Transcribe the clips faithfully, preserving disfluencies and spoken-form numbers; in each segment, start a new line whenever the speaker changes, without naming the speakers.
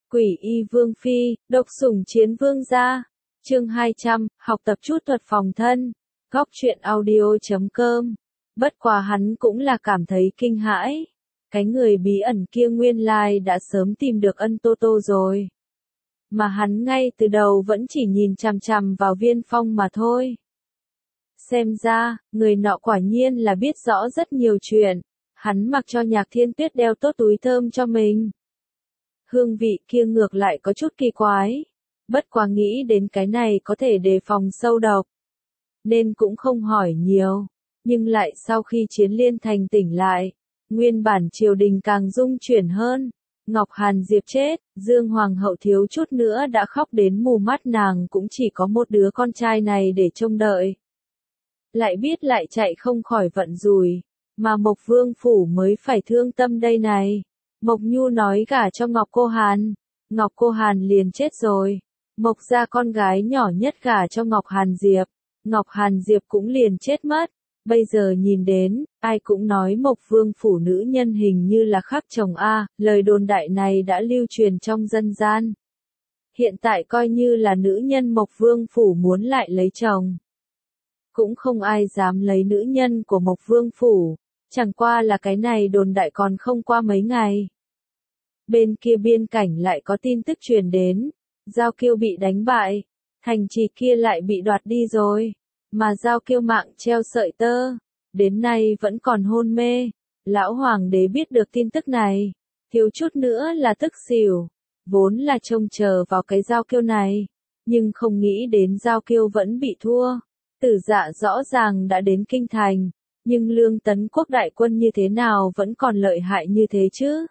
Quỷ y vương phi, độc sủng chiến vương gia. Chương hai trăm, học tập chút thuật phòng thân. Góc truyện audio chấm com. Bất quá hắn cũng là cảm thấy kinh hãi. Cái người bí ẩn kia nguyên lai đã sớm tìm được ân Tô Tô rồi. Mà hắn ngay từ đầu vẫn chỉ nhìn chằm chằm vào Viên Phong mà thôi. Xem ra, người nọ quả nhiên là biết rõ rất nhiều chuyện. Hắn mặc cho Nhạc Thiên Tuyết đeo tốt túi thơm cho mình. Hương vị kia ngược lại có chút kỳ quái. Bất quá nghĩ đến cái này có thể đề phòng sâu độc. Nên cũng không hỏi nhiều. Nhưng lại sau khi Chiến Liên Thành tỉnh lại, nguyên bản triều đình càng rung chuyển hơn. Ngọc Hàn Diệp chết, Dương Hoàng hậu thiếu chút nữa đã khóc đến mù mắt, nàng cũng chỉ có một đứa con trai này để trông đợi. Lại biết lại chạy không khỏi vận rủi, mà Mộc Vương phủ mới phải thương tâm đây này. Mộc Nhu nói gả cho Ngọc Cô Hàn, Ngọc Cô Hàn liền chết rồi. Mộc gia con gái nhỏ nhất gả cho Ngọc Hàn Diệp, Ngọc Hàn Diệp cũng liền chết mất. Bây giờ nhìn đến, ai cũng nói Mộc Vương phủ nữ nhân hình như là khắc chồng a, lời đồn đại này đã lưu truyền trong dân gian. Hiện tại coi như là nữ nhân Mộc Vương phủ muốn lại lấy chồng, cũng không ai dám lấy nữ nhân của Mộc Vương phủ, chẳng qua là cái này đồn đại còn không qua mấy ngày. Bên kia biên cảnh lại có tin tức truyền đến, Giao Kiêu bị đánh bại, thành trì kia lại bị đoạt đi rồi, mà Giao Kiêu mạng treo sợi tơ, đến nay vẫn còn hôn mê. Lão hoàng đế biết được tin tức này, thiếu chút nữa là tức xỉu, vốn là trông chờ vào cái Giao Kiêu này, nhưng không nghĩ đến Giao Kiêu vẫn bị thua. Tử Dạ rõ ràng đã đến kinh thành, nhưng Lương Tấn Quốc đại quân như thế nào vẫn còn lợi hại như thế chứ?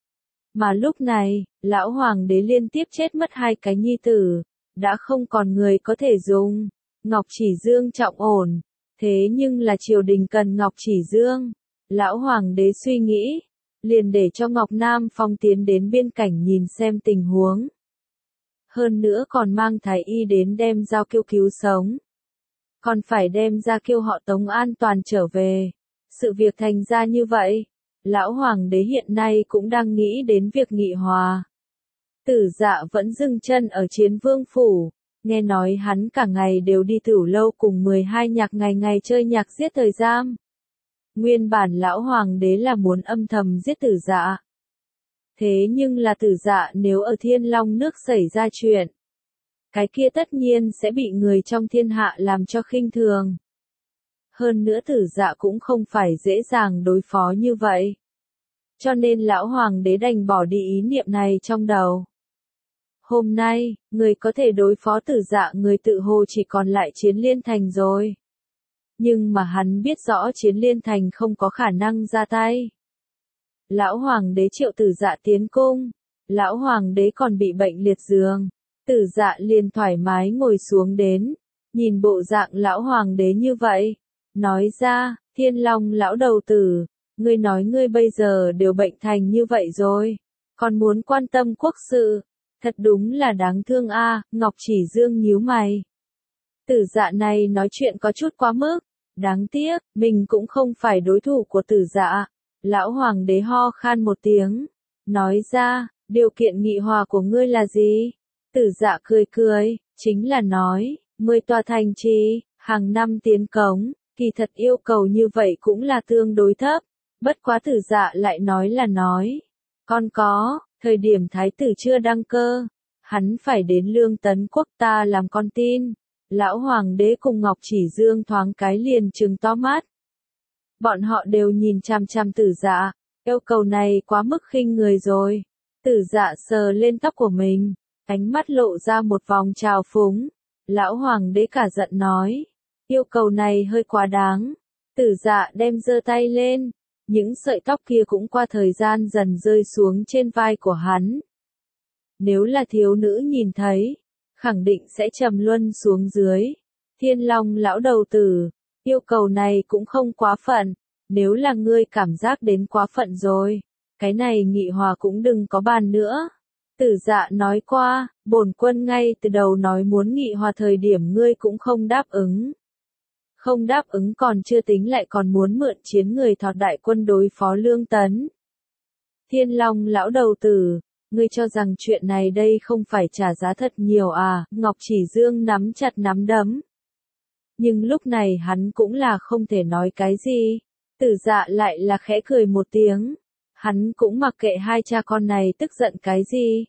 Mà lúc này, lão hoàng đế liên tiếp chết mất hai cái nhi tử, đã không còn người có thể dùng. Ngọc Chỉ Dương trọng ổn, thế nhưng là triều đình cần Ngọc Chỉ Dương. Lão hoàng đế suy nghĩ, liền để cho Ngọc Nam Phong tiến đến biên cảnh nhìn xem tình huống. Hơn nữa còn mang thái y đến đem Giao Kiêu cứu sống. Còn phải đem ra kêu họ Tống an toàn trở về. Sự việc thành ra như vậy, lão hoàng đế hiện nay cũng đang nghĩ đến việc nghị hòa. Tử Dạ vẫn dừng chân ở Chiến Vương phủ, nghe nói hắn cả ngày đều đi tửu lâu cùng mười hai nhạc, ngày ngày chơi nhạc giết thời gian. Nguyên bản lão hoàng đế là muốn âm thầm giết Tử Dạ. Thế nhưng là Tử Dạ nếu ở Thiên Long nước xảy ra chuyện, cái kia tất nhiên sẽ bị người trong thiên hạ làm cho khinh thường. Hơn nữa Tử Dạ cũng không phải dễ dàng đối phó như vậy. Cho nên lão hoàng đế đành bỏ đi ý niệm này trong đầu. Hôm nay, người có thể đối phó Tử Dạ người tự hồ chỉ còn lại Chiến Liên Thành rồi. Nhưng mà hắn biết rõ Chiến Liên Thành không có khả năng ra tay. Lão hoàng đế triệu Tử Dạ tiến cung. Lão hoàng đế còn bị bệnh liệt giường. Tử Dạ liền thoải mái ngồi xuống đến, nhìn bộ dạng lão hoàng đế như vậy, nói ra, Thiên Long lão đầu tử, ngươi nói ngươi bây giờ đều bệnh thành như vậy rồi, còn muốn quan tâm quốc sự, thật đúng là đáng thương a. À, Ngọc Chỉ Dương nhíu mày. Tử Dạ này nói chuyện có chút quá mức, đáng tiếc, mình cũng không phải đối thủ của Tử Dạ. Lão hoàng đế ho khan một tiếng, nói ra, điều kiện nghị hòa của ngươi là gì? Tử Dạ cười cười, chính là nói, mười tòa thành trì, hàng năm tiến cống, kỳ thật yêu cầu như vậy cũng là tương đối thấp. Bất quá Tử Dạ lại nói là nói, còn có, thời điểm thái tử chưa đăng cơ, hắn phải đến Lương Tấn Quốc ta làm con tin. Lão hoàng đế cùng Ngọc Chỉ Dương thoáng cái liền trừng to mắt. Bọn họ đều nhìn chằm chằm Tử Dạ, yêu cầu này quá mức khinh người rồi. Tử Dạ sờ lên tóc của mình, ánh mắt lộ ra một vòng trào phúng. Lão hoàng đế cả giận nói, yêu cầu này hơi quá đáng. Tử Dạ đem giơ tay lên, những sợi tóc kia cũng qua thời gian dần rơi xuống trên vai của hắn. Nếu là thiếu nữ nhìn thấy, khẳng định sẽ trầm luân xuống dưới. Thiên Long lão đầu tử, yêu cầu này cũng không quá phận, nếu là ngươi cảm giác đến quá phận rồi, cái này nghị hòa cũng đừng có bàn nữa. Tử Dạ nói qua, bổn quân ngay từ đầu nói muốn nghị hòa thời điểm ngươi cũng không đáp ứng. Không đáp ứng còn chưa tính lại còn muốn mượn chiến người thọt đại quân đối phó Lương Tấn. Thiên Long lão đầu tử, Ngươi cho rằng chuyện này đây không phải trả giá thật nhiều à, Ngọc Chỉ Dương nắm chặt nắm đấm. Nhưng lúc này hắn cũng là không thể nói cái gì. Tử Dạ lại là khẽ cười một tiếng. Hắn cũng mặc kệ hai cha con này tức giận cái gì.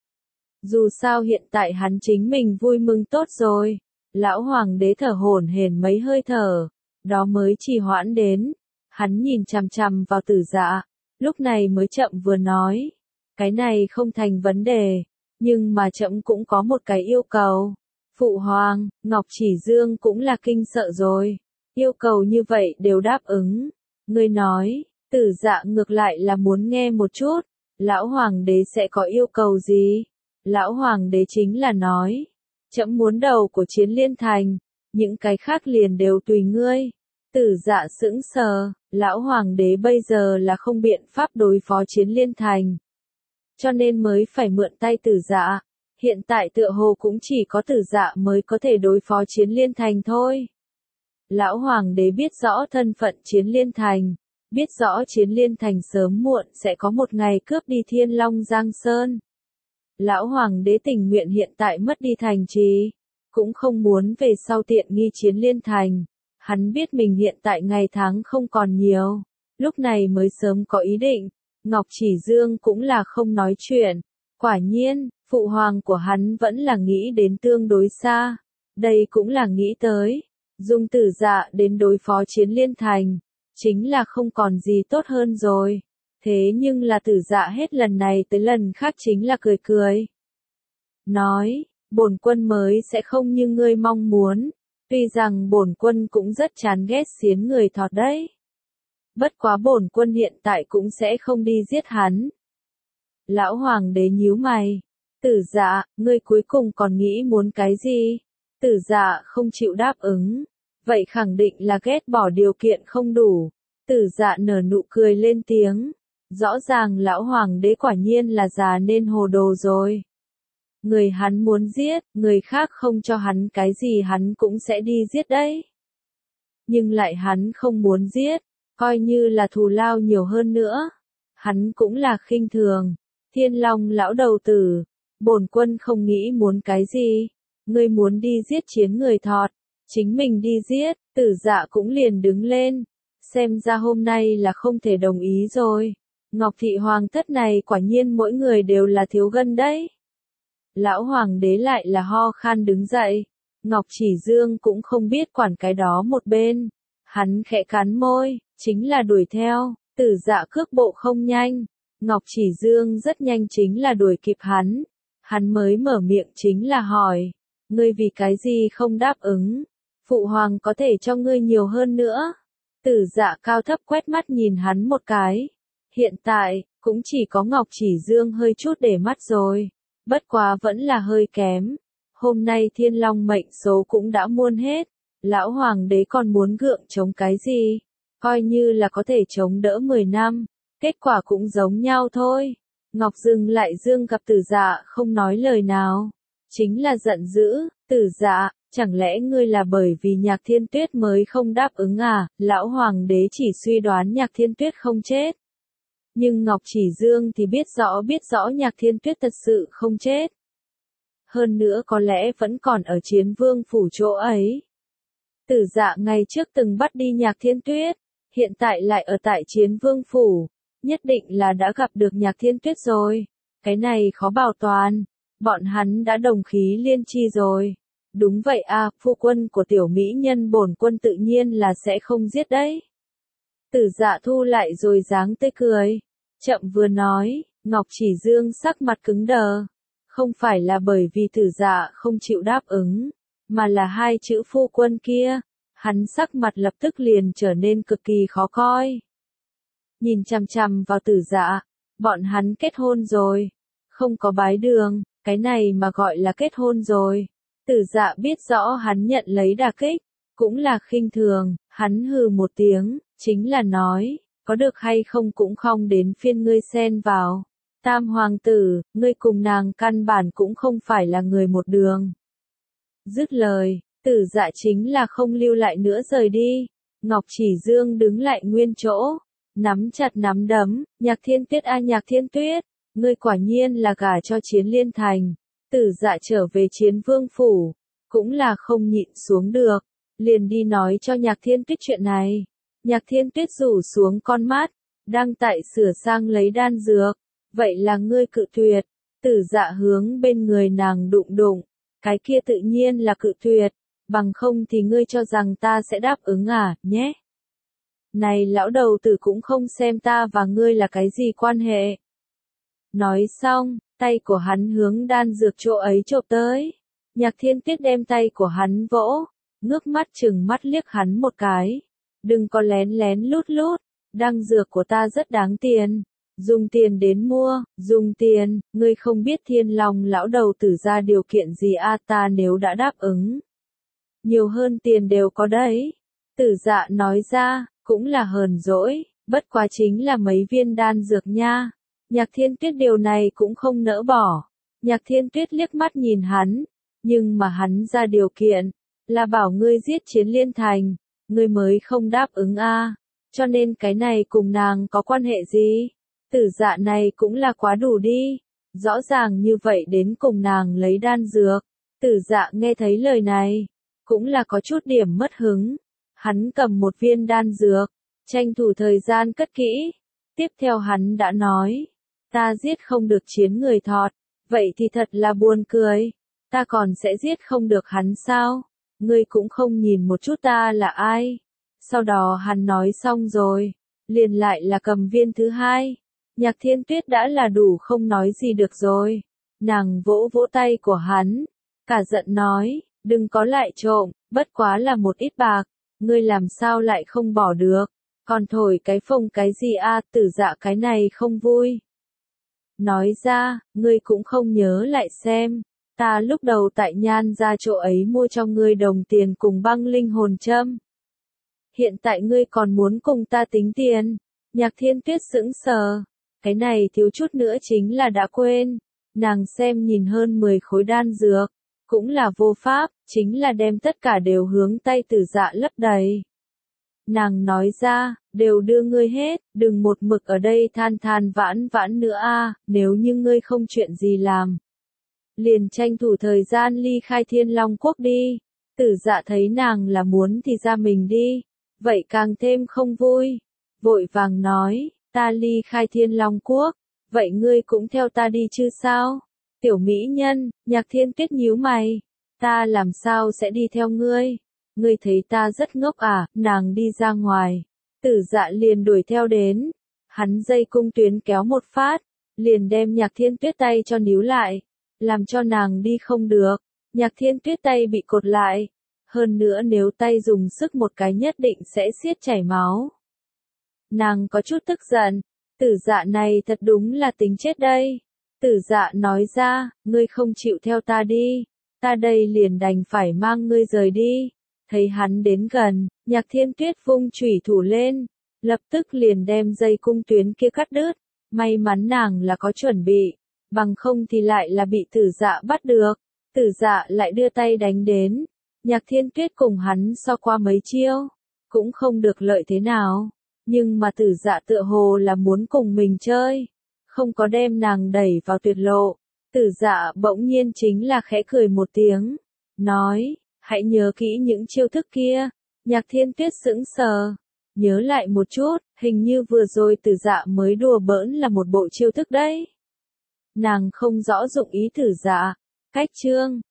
Dù sao hiện tại hắn chính mình vui mừng tốt rồi. Lão hoàng đế thở hổn hển mấy hơi thở. Đó mới trì hoãn đến. Hắn nhìn chằm chằm vào Tử Dạ. Lúc này mới chậm vừa nói. Cái này không thành vấn đề. Nhưng mà trẫm cũng có một cái yêu cầu. Phụ hoàng, Ngọc Chỉ Dương cũng là kinh sợ rồi. Yêu cầu như vậy đều đáp ứng. Ngươi nói, Tử Dạ ngược lại là muốn nghe một chút. Lão hoàng đế sẽ có yêu cầu gì? Lão hoàng đế chính là nói. Trẫm muốn đầu của Chiến Liên Thành. Những cái khác liền đều tùy ngươi. Tử Dạ sững sờ. Lão hoàng đế bây giờ là không biện pháp đối phó Chiến Liên Thành. Cho nên mới phải mượn tay Tử Dạ. Hiện tại tựa hồ cũng chỉ có Tử Dạ mới có thể đối phó Chiến Liên Thành thôi. Lão hoàng đế biết rõ thân phận Chiến Liên Thành, biết rõ Chiến Liên Thành sớm muộn sẽ có một ngày cướp đi Thiên Long Giang Sơn. Lão hoàng đế tình nguyện hiện tại mất đi thành trì, cũng không muốn về sau tiện nghi Chiến Liên Thành. Hắn biết mình hiện tại ngày tháng không còn nhiều, lúc này mới sớm có ý định. Ngọc Chỉ Dương cũng là không nói chuyện. Quả nhiên, phụ hoàng của hắn vẫn là nghĩ đến tương đối xa. Đây cũng là nghĩ tới. Dùng Tử Dạ đến đối phó Chiến Liên Thành. Chính là không còn gì tốt hơn rồi. Thế nhưng là Tử Dạ hết lần này tới lần khác chính là cười cười. Nói, bổn quân mới sẽ không như ngươi mong muốn. Tuy rằng bổn quân cũng rất chán ghét xiến người thọt đấy. Bất quá bổn quân hiện tại cũng sẽ không đi giết hắn. Lão hoàng đế nhíu mày. Tử Dạ, ngươi cuối cùng còn nghĩ muốn cái gì? Tử Dạ không chịu đáp ứng. Vậy khẳng định là ghét bỏ điều kiện không đủ. Tử Dạ nở nụ cười lên tiếng. Rõ ràng lão hoàng đế quả nhiên là già nên hồ đồ rồi. Người hắn muốn giết, người khác không cho hắn cái gì hắn cũng sẽ đi giết đấy. Nhưng lại hắn không muốn giết, coi như là thù lao nhiều hơn nữa. Hắn cũng là khinh thường. Thiên Long lão đầu tử, bổn quân không nghĩ muốn cái gì. Ngươi muốn đi giết Chiến người thọt, chính mình đi giết. Tử Dạ cũng liền đứng lên. Xem ra hôm nay là không thể đồng ý rồi. Ngọc thị hoàng thất này quả nhiên mỗi người đều là thiếu gân đấy. Lão hoàng đế lại là ho khan đứng dậy. Ngọc Chỉ Dương cũng không biết quản cái đó một bên. Hắn khẽ cắn môi, chính là đuổi theo. Tử Dạ cước bộ không nhanh. Ngọc Chỉ Dương rất nhanh chính là đuổi kịp hắn. Hắn mới mở miệng chính là hỏi. Ngươi vì cái gì không đáp ứng? Phụ hoàng có thể cho ngươi nhiều hơn nữa. Tử Dạ cao thấp quét mắt nhìn hắn một cái. Hiện tại, cũng chỉ có Ngọc Chỉ Dương hơi chút để mắt rồi. Bất quá vẫn là hơi kém. Hôm nay Thiên Long mệnh số cũng đã muôn hết. Lão hoàng đế còn muốn gượng chống cái gì? Coi như là có thể chống đỡ mười năm. Kết quả cũng giống nhau thôi. Ngọc dừng lại Dương gặp Tử Dạ không nói lời nào. Chính là giận dữ. Tử Dạ, chẳng lẽ ngươi là bởi vì Nhạc Thiên Tuyết mới không đáp ứng à? Lão hoàng đế chỉ suy đoán Nhạc Thiên Tuyết không chết. Nhưng Ngọc Chỉ Dương thì biết rõ biết rõ Nhạc Thiên Tuyết thật sự không chết. Hơn nữa có lẽ vẫn còn ở Chiến Vương phủ chỗ ấy. Tử Dạ ngày trước từng bắt đi Nhạc Thiên Tuyết, hiện tại lại ở tại Chiến Vương phủ, nhất định là đã gặp được Nhạc Thiên Tuyết rồi. Cái này khó bảo toàn, bọn hắn đã đồng khí liên chi rồi. Đúng vậy à, phu quân của tiểu mỹ nhân bổn quân tự nhiên là sẽ không giết đấy. Tử Dạ thu lại rồi dáng tươi cười. Chậm vừa nói, Ngọc Chỉ Dương sắc mặt cứng đờ. Không phải là bởi vì Tử Dạ không chịu đáp ứng, mà là hai chữ phu quân kia. Hắn sắc mặt lập tức liền trở nên cực kỳ khó coi. Nhìn chằm chằm vào Tử Dạ, bọn hắn kết hôn rồi. Không có bái đường, cái này mà gọi là kết hôn rồi. Tử Dạ biết rõ hắn nhận lấy đả kích, cũng là khinh thường, hắn hừ một tiếng, chính là nói, có được hay không cũng không đến phiên ngươi xen vào. Tam hoàng tử, ngươi cùng nàng căn bản cũng không phải là người một đường. Dứt lời, Tử Dạ chính là không lưu lại nữa rời đi. Ngọc Chỉ Dương đứng lại nguyên chỗ, nắm chặt nắm đấm, Nhạc Thiên Tuyết a Nhạc Thiên Tuyết, ngươi quả nhiên là gả cho Chiến Liên Thành. Tử Dạ trở về Chiến Vương phủ, cũng là không nhịn xuống được, liền đi nói cho Nhạc Thiên Tuyết chuyện này. Nhạc Thiên Tuyết rủ xuống con mắt, đang tại sửa sang lấy đan dược, vậy là ngươi cự tuyệt. Tử Dạ hướng bên người nàng đụng đụng, cái kia tự nhiên là cự tuyệt, bằng không thì ngươi cho rằng ta sẽ đáp ứng à, nhé. Này lão đầu tử cũng không xem ta và ngươi là cái gì quan hệ. Nói xong, tay của hắn hướng đan dược chỗ ấy chộp tới. Nhạc Thiên Tuyết đem tay của hắn vỗ, ngước mắt chừng mắt liếc hắn một cái. Đừng có lén lén lút lút, đan dược của ta rất đáng tiền. Dùng tiền đến mua, dùng tiền, ngươi không biết Thiên Long lão đầu tử ra điều kiện gì a, ta nếu đã đáp ứng. Nhiều hơn tiền đều có đấy. Tử Dạ nói ra, cũng là hờn dỗi, bất quá chính là mấy viên đan dược nha. Nhạc Thiên Tuyết điều này cũng không nỡ bỏ. Nhạc Thiên Tuyết liếc mắt nhìn hắn, nhưng mà hắn ra điều kiện, là bảo ngươi giết Chiến Liên Thành, ngươi mới không đáp ứng a, cho nên cái này cùng nàng có quan hệ gì? Tử Dạ này cũng là quá đủ đi, rõ ràng như vậy đến cùng nàng lấy đan dược. Tử Dạ nghe thấy lời này, cũng là có chút điểm mất hứng. Hắn cầm một viên đan dược, tranh thủ thời gian cất kỹ. Tiếp theo hắn đã nói, ta giết không được Chiến người thọt, vậy thì thật là buồn cười. Ta còn sẽ giết không được hắn sao? Ngươi cũng không nhìn một chút ta là ai. Sau đó hắn nói xong rồi, liền lại là cầm viên thứ hai. Nhạc Thiên Tuyết đã là đủ không nói gì được rồi. Nàng vỗ vỗ tay của hắn, cả giận nói, đừng có lại trộm, bất quá là một ít bạc, ngươi làm sao lại không bỏ được, còn thổi cái phồng cái gì a, Tử Dạ cái này không vui. Nói ra, ngươi cũng không nhớ lại xem, ta lúc đầu tại Nhan ra chỗ ấy mua cho ngươi đồng tiền cùng băng linh hồn châm. Hiện tại ngươi còn muốn cùng ta tính tiền. Nhạc Thiên Tuyết sững sờ, cái này thiếu chút nữa chính là đã quên. Nàng xem nhìn hơn mười khối đan dược, cũng là vô pháp, chính là đem tất cả đều hướng tay Tử Dạ lấp đầy. Nàng nói ra, đều đưa ngươi hết, đừng một mực ở đây than than vãn vãn nữa a, nếu như ngươi không chuyện gì làm. Liền tranh thủ thời gian ly khai Thiên Long Quốc đi. Tử Dạ thấy nàng là muốn thì ra mình đi, vậy càng thêm không vui. Vội vàng nói, ta ly khai Thiên Long Quốc, vậy ngươi cũng theo ta đi chứ sao? Tiểu mỹ nhân, Nhạc Thiên Tuyết nhíu mày, ta làm sao sẽ đi theo ngươi? Ngươi thấy ta rất ngốc à? Nàng đi ra ngoài, Tử Dạ liền đuổi theo đến. Hắn dây cung tuyến kéo một phát, liền đem Nhạc Thiên Tuyết tay cho níu lại, làm cho nàng đi không được. Nhạc Thiên Tuyết tay bị cột lại, hơn nữa nếu tay dùng sức một cái nhất định sẽ xiết chảy máu. Nàng có chút tức giận, Tử Dạ này thật đúng là tính chết đây. Tử Dạ nói ra, ngươi không chịu theo ta đi, ta đây liền đành phải mang ngươi rời đi. Thấy hắn đến gần, Nhạc Thiên Tuyết vung chủy thủ lên, lập tức liền đem dây cung tuyến kia cắt đứt. May mắn nàng là có chuẩn bị, bằng không thì lại là bị Tử Dạ bắt được. Tử Dạ lại đưa tay đánh đến, Nhạc Thiên Tuyết cùng hắn so qua mấy chiêu, cũng không được lợi thế nào, nhưng mà Tử Dạ tựa hồ là muốn cùng mình chơi, không có đem nàng đẩy vào tuyệt lộ. Tử Dạ bỗng nhiên chính là khẽ cười một tiếng, nói, hãy nhớ kỹ những chiêu thức kia. Nhạc Thiên Tuyết sững sờ, nhớ lại một chút, hình như vừa rồi Tử Dạ mới đùa bỡn là một bộ chiêu thức đấy. Nàng không rõ dụng ý Tử Dạ. Cách chương